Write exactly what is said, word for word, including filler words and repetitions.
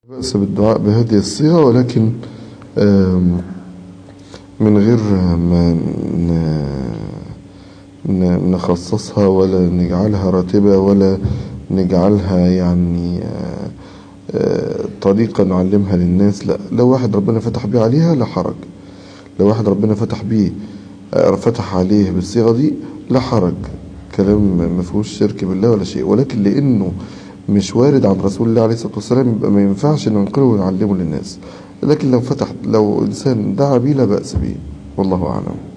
بأس بالدعاء بهذه الصيغة، ولكن من غير ما نخصصها ولا نجعلها راتبة ولا نجعلها يعني طريقة نعلمها للناس. لا، لو واحد ربنا فتح بيه عليها لا حرج، لو واحد ربنا فتح بيه فتح عليه بالصيغة دي لا حرج، كلام ما فيهوش شرك بالله ولا شيء. ولكن لأنه مش وارد عن رسول الله عليه الصلاة والسلام يبقى ما ينفعش ننقله ونعلمه للناس. لكن لو فتح لو إنسان دعا بيه لا بأس بيه، والله أعلم.